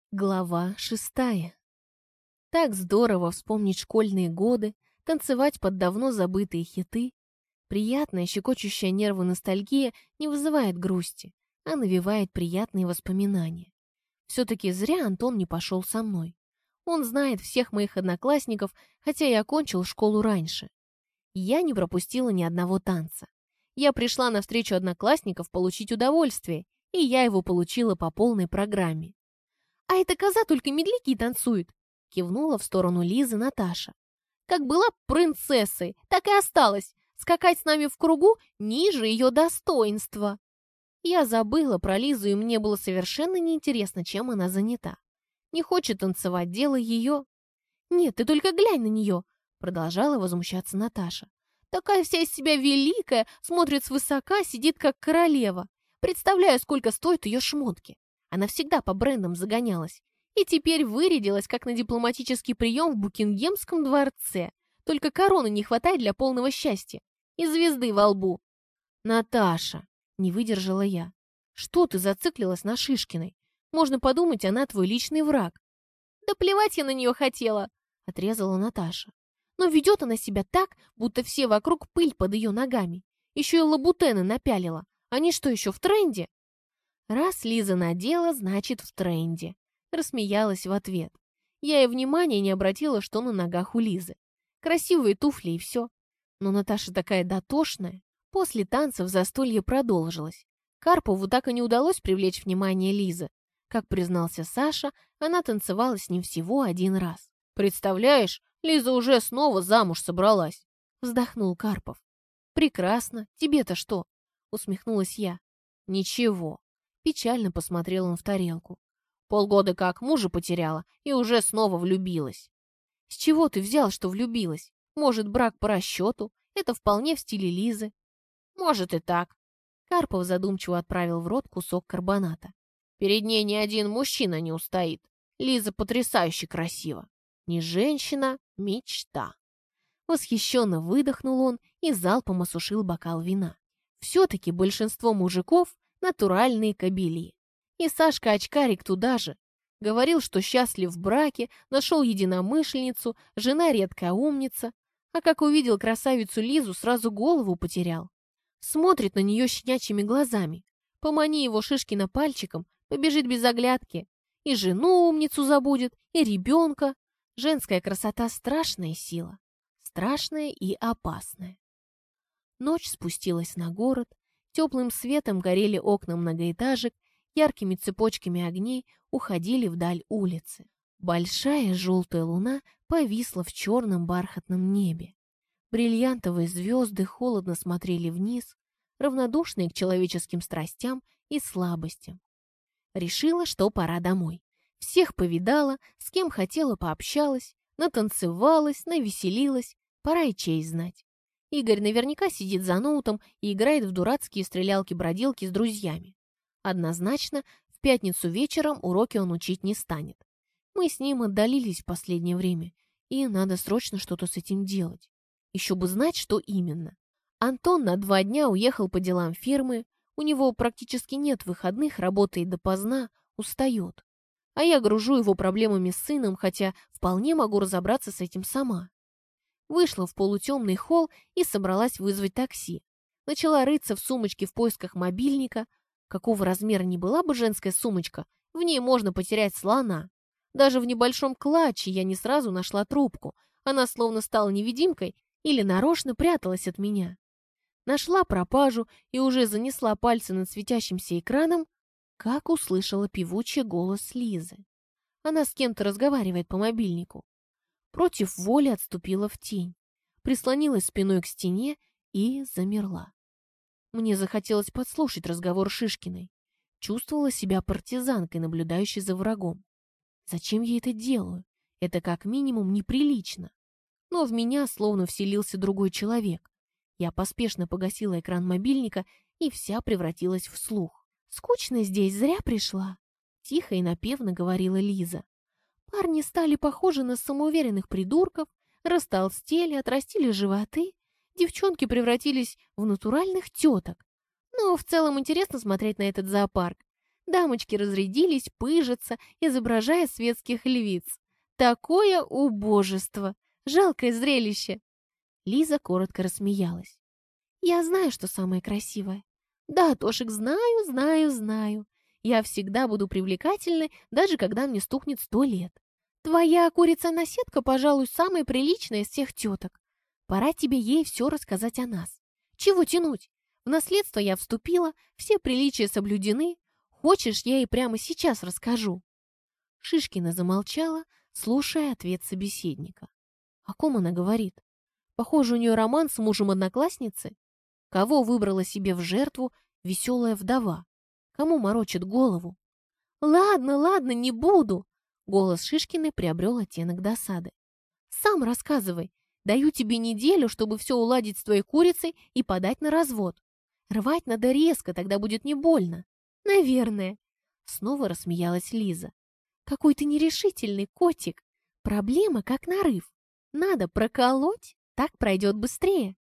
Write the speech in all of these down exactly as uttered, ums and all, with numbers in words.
Глава шестая. Так здорово вспомнить школьные годы, танцевать под давно забытые хиты. Приятная, щекочущая нервы ностальгия не вызывает грусти, а навевает приятные воспоминания. Все-таки зря Антон не пошел со мной. Он знает всех моих одноклассников, хотя и окончил школу раньше. Я не пропустила ни одного танца. Я пришла на встречу одноклассников получить удовольствие, и я его получила по полной программе. «А эта коза только медляки танцует!» — кивнула в сторону Лизы Наташа. «Как была принцессой, так и осталась. Скакать с нами в кругу ниже ее достоинства». Я забыла про Лизу, и мне было совершенно неинтересно, чем она занята. Не хочет танцевать, дело ее. «Нет, ты только глянь на нее!» — продолжала возмущаться Наташа. «Такая вся из себя великая, смотрит свысока, сидит как королева. Представляю, сколько стоят ее шмотки. Она всегда по брендам загонялась. И теперь вырядилась, как на дипломатический прием в Букингемском дворце. Только короны не хватает для полного счастья. И звезды во лбу». «Наташа!» — не выдержала я. «Что ты зациклилась на Шишкиной? Можно подумать, она твой личный враг». «Да плевать я на нее хотела!» — отрезала Наташа. «Но ведет она себя так, будто все вокруг пыль под ее ногами. Еще и лабутены напялила. Они что, еще в тренде?» «Раз Лиза надела, значит, в тренде», — рассмеялась в ответ. Я и внимания не обратила, что на ногах у Лизы. Красивые туфли и все. Но Наташа такая дотошная. После танцев застолье продолжилось. Карпову так и не удалось привлечь внимание Лизы. Как признался Саша, она танцевала с ним всего один раз. «Представляешь, Лиза уже снова замуж собралась», — вздохнул Карпов. «Прекрасно. Тебе-то что?» — усмехнулась я. «Ничего». Печально посмотрел он в тарелку. «Полгода как мужа потеряла и уже снова влюбилась». «С чего ты взял, что влюбилась? Может, брак по расчету? Это вполне в стиле Лизы». «Может и так». Карпов задумчиво отправил в рот кусок карбоната. «Перед ней ни один мужчина не устоит. Лиза потрясающе красива. Не женщина, мечта». Восхищенно выдохнул он и залпом осушил бокал вина. Все-таки большинство мужиков натуральные кобели. И Сашка-очкарик туда же. Говорил, что счастлив в браке, нашел единомышленницу, жена редкая умница. А как увидел красавицу Лизу, сразу голову потерял. Смотрит на нее щенячьими глазами. Помани его Шишкина пальчиком, побежит без оглядки. И жену умницу забудет, и ребенка. Женская красота — страшная сила. Страшная и опасная. Ночь спустилась на город. Теплым светом горели окна многоэтажек, яркими цепочками огней уходили вдаль улицы. Большая желтая луна повисла в черном бархатном небе. Бриллиантовые звезды холодно смотрели вниз, равнодушные к человеческим страстям и слабостям. Решила, что пора домой. Всех повидала, с кем хотела пообщалась, натанцевалась, навеселилась, пора и честь знать. Игорь наверняка сидит за ноутом и играет в дурацкие стрелялки-бродилки с друзьями. Однозначно, в пятницу вечером уроки он учить не станет. Мы с ним отдалились в последнее время, и надо срочно что-то с этим делать. Еще бы знать, что именно. Антон на два дня уехал по делам фирмы, у него практически нет выходных, работает допоздна, устает. А я гружу его проблемами с сыном, хотя вполне могу разобраться с этим сама. Вышла в полутемный холл и собралась вызвать такси. Начала рыться в сумочке в поисках мобильника. Какого размера ни была бы женская сумочка, в ней можно потерять слона. Даже в небольшом клатче я не сразу нашла трубку. Она словно стала невидимкой или нарочно пряталась от меня. Нашла пропажу и уже занесла пальцы над светящимся экраном, как услышала певучий голос Лизы. Она с кем-то разговаривает по мобильнику. Против воли отступила в тень, прислонилась спиной к стене и замерла. Мне захотелось подслушать разговор Шишкиной. Чувствовала себя партизанкой, наблюдающей за врагом. Зачем я это делаю? Это как минимум неприлично. Но в меня словно вселился другой человек. Я поспешно погасила экран мобильника и вся превратилась в слух. «Скучно здесь, зря пришла», — тихо и напевно говорила Лиза. Парни стали похожи на самоуверенных придурков, растолстели, отрастили животы, девчонки превратились в натуральных теток. Ну, в целом интересно смотреть на этот зоопарк. Дамочки разрядились пыжиться, изображая светских львиц. Такое убожество! Жалкое зрелище!» Лиза коротко рассмеялась. «Я знаю, что самое красивое. Да, Тошик, знаю, знаю, знаю. Я всегда буду привлекательной, даже когда мне стукнет сто лет. Твоя курица-наседка, пожалуй, самая приличная из всех теток. Пора тебе ей все рассказать о нас. Чего тянуть? В наследство я вступила, все приличия соблюдены. Хочешь, я ей прямо сейчас расскажу?» Шишкина замолчала, слушая ответ собеседника. О ком она говорит? Похоже, у нее роман с мужем одноклассницы. Кого выбрала себе в жертву веселая вдова? Кому морочит голову? «Ладно, ладно, не буду!» Голос Шишкиной приобрел оттенок досады. «Сам рассказывай. Даю тебе неделю, чтобы все уладить с твоей курицей и подать на развод. Рвать надо резко, тогда будет не больно. Наверное». Снова рассмеялась Лиза. «Какой ты нерешительный, котик. Проблема как нарыв. Надо проколоть, так пройдет быстрее».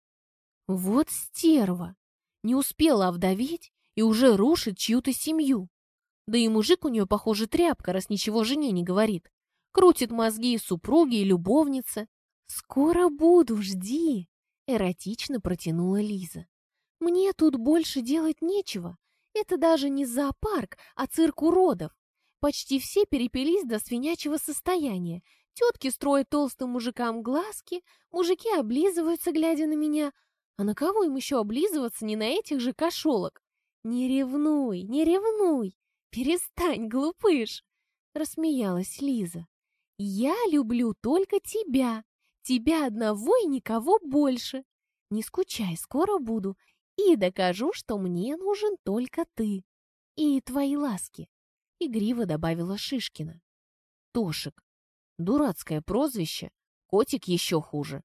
Вот стерва. Не успела овдоветь и уже рушит чью-то семью. Да и мужик у нее, похоже, тряпка, раз ничего жене не говорит. Крутит мозги и супруге, и любовнице. «Скоро буду, жди!» — эротично протянула Лиза. «Мне тут больше делать нечего. Это даже не зоопарк, а цирк уродов. Почти все перепились до свинячьего состояния. Тетки строят толстым мужикам глазки, мужики облизываются, глядя на меня. А на кого им еще облизываться, не на этих же кошелок? Не ревнуй, не ревнуй! Перестань, глупыш!» — рассмеялась Лиза. «Я люблю только тебя. Тебя одного и никого больше. Не скучай, скоро буду. И докажу, что мне нужен только ты. И твои ласки», — игриво добавила Шишкина. Тошик. Дурацкое прозвище. Котик еще хуже.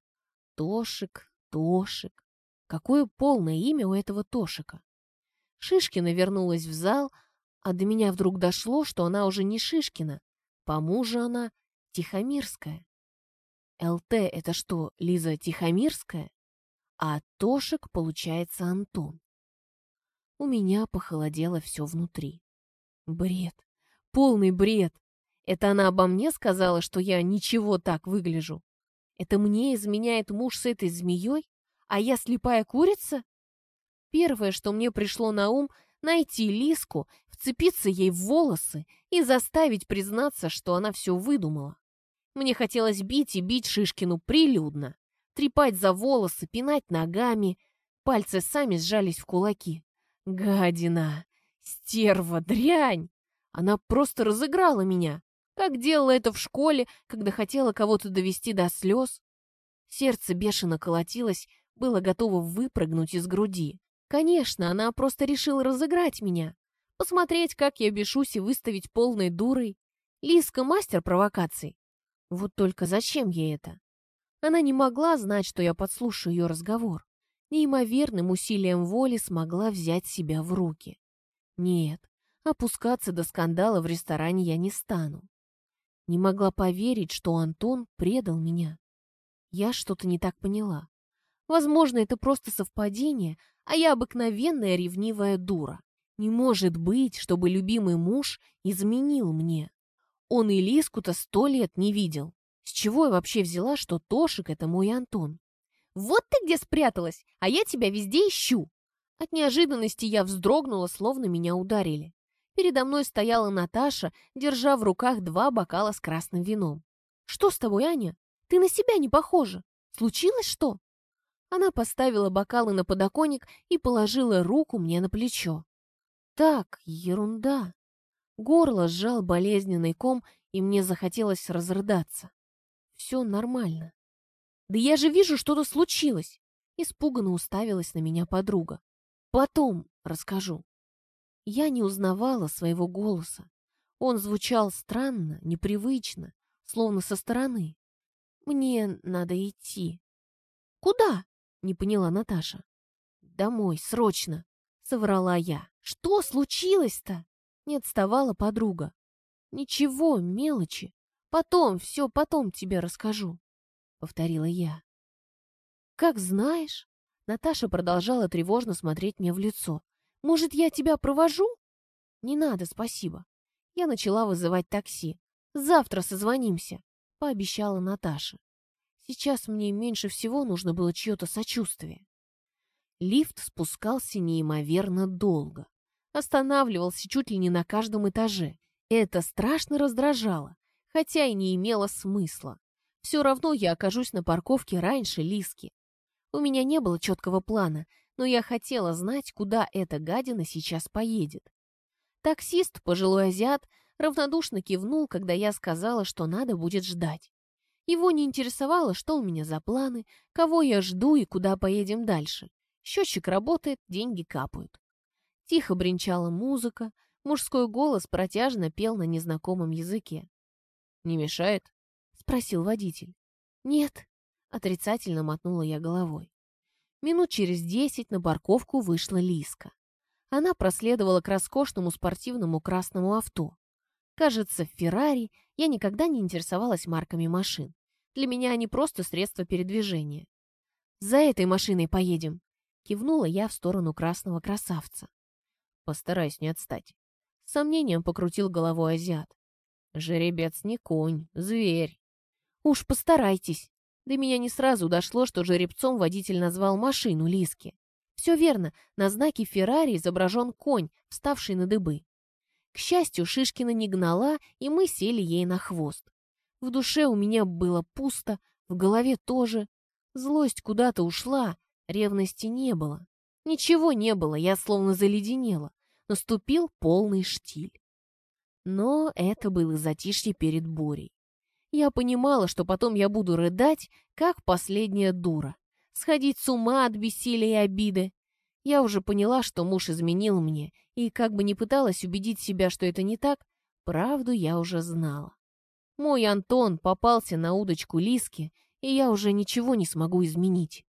Тошик, Тошик. Какое полное имя у этого Тошика? Шишкина вернулась в зал, а до меня вдруг дошло, что она уже не Шишкина. По мужу она Тихомирская. ЛТ — это что, Лиза Тихомирская? А Тошик, получается, Антон. У меня похолодело все внутри. Бред. Полный бред. Это она обо мне сказала, что я ничего так выгляжу? Это мне изменяет муж с этой змеей, а я слепая курица? Первое, что мне пришло на ум, найти Лиску, вцепиться ей в волосы и заставить признаться, что она все выдумала. Мне хотелось бить и бить Шишкину прилюдно, трепать за волосы, пинать ногами. Пальцы сами сжались в кулаки. Гадина! Стерва! Дрянь! Она просто разыграла меня, как делала это в школе, когда хотела кого-то довести до слез. Сердце бешено колотилось, было готово выпрыгнуть из груди. Конечно, она просто решила разыграть меня. Посмотреть, как я бешусь, и выставить полной дурой. Лиска — мастер провокаций. Вот только зачем ей это? Она не могла знать, что я подслушаю ее разговор. Неимоверным усилием воли смогла взять себя в руки. Нет, опускаться до скандала в ресторане я не стану. Не могла поверить, что Антон предал меня. Я что-то не так поняла. Возможно, это просто совпадение, а я обыкновенная ревнивая дура. Не может быть, чтобы любимый муж изменил мне. Он и Лиску-то сто лет не видел. С чего я вообще взяла, что Тошик — это мой Антон? «Вот ты где спряталась, а я тебя везде ищу!» От неожиданности я вздрогнула, словно меня ударили. Передо мной стояла Наташа, держа в руках два бокала с красным вином. «Что с тобой, Аня? Ты на себя не похожа. Случилось что?» Она поставила бокалы на подоконник и положила руку мне на плечо. Так, ерунда. Горло сжал болезненный ком, и мне захотелось разрыдаться. Все нормально. «Да я же вижу, что-то случилось!» Испуганно уставилась на меня подруга. «Потом расскажу». Я не узнавала своего голоса. Он звучал странно, непривычно, словно со стороны. «Мне надо идти». «Куда?» — не поняла Наташа. «Домой, срочно!» — соврала я. «Что случилось-то?» — не отставала подруга. «Ничего, мелочи. Потом, все потом тебе расскажу», — повторила я. «Как знаешь». Наташа продолжала тревожно смотреть мне в лицо. «Может, я тебя провожу?» «Не надо, спасибо». Я начала вызывать такси. «Завтра созвонимся», — пообещала Наташа. Сейчас мне меньше всего нужно было чье-то сочувствие. Лифт спускался неимоверно долго. Останавливался чуть ли не на каждом этаже. Это страшно раздражало, хотя и не имело смысла. Все равно я окажусь на парковке раньше Лиски. У меня не было четкого плана, но я хотела знать, куда эта гадина сейчас поедет. Таксист, пожилой азиат, равнодушно кивнул, когда я сказала, что надо будет ждать. Его не интересовало, что у меня за планы, кого я жду и куда поедем дальше. Счетчик работает, деньги капают. Тихо бренчала музыка, мужской голос протяжно пел на незнакомом языке. «Не мешает?» — спросил водитель. «Нет», — отрицательно мотнула я головой. Минут через десять на парковку вышла Лиска. Она проследовала к роскошному спортивному красному авто. Кажется, в «Феррари» я никогда не интересовалась марками машин. Для меня они просто средства передвижения. «За этой машиной поедем», — кивнула я в сторону красного красавца. «Постараюсь не отстать». С сомнением покрутил головой азиат. «Жеребец не конь, зверь». «Уж постарайтесь». До меня не сразу дошло, что жеребцом водитель назвал машину Лиски. Все верно, на знаке «Феррари» изображен конь, вставший на дыбы. К счастью, Шишкина не гнала, и мы сели ей на хвост. В душе у меня было пусто, в голове тоже. Злость куда-то ушла, ревности не было. Ничего не было, я словно заледенела. Наступил полный штиль. Но это было затишье перед бурей. Я понимала, что потом я буду рыдать, как последняя дура. Сходить с ума от бессилия и обиды. Я уже поняла, что муж изменил мне, и как бы ни пыталась убедить себя, что это не так, правду я уже знала. Мой Антон попался на удочку Лиски, и я уже ничего не смогу изменить.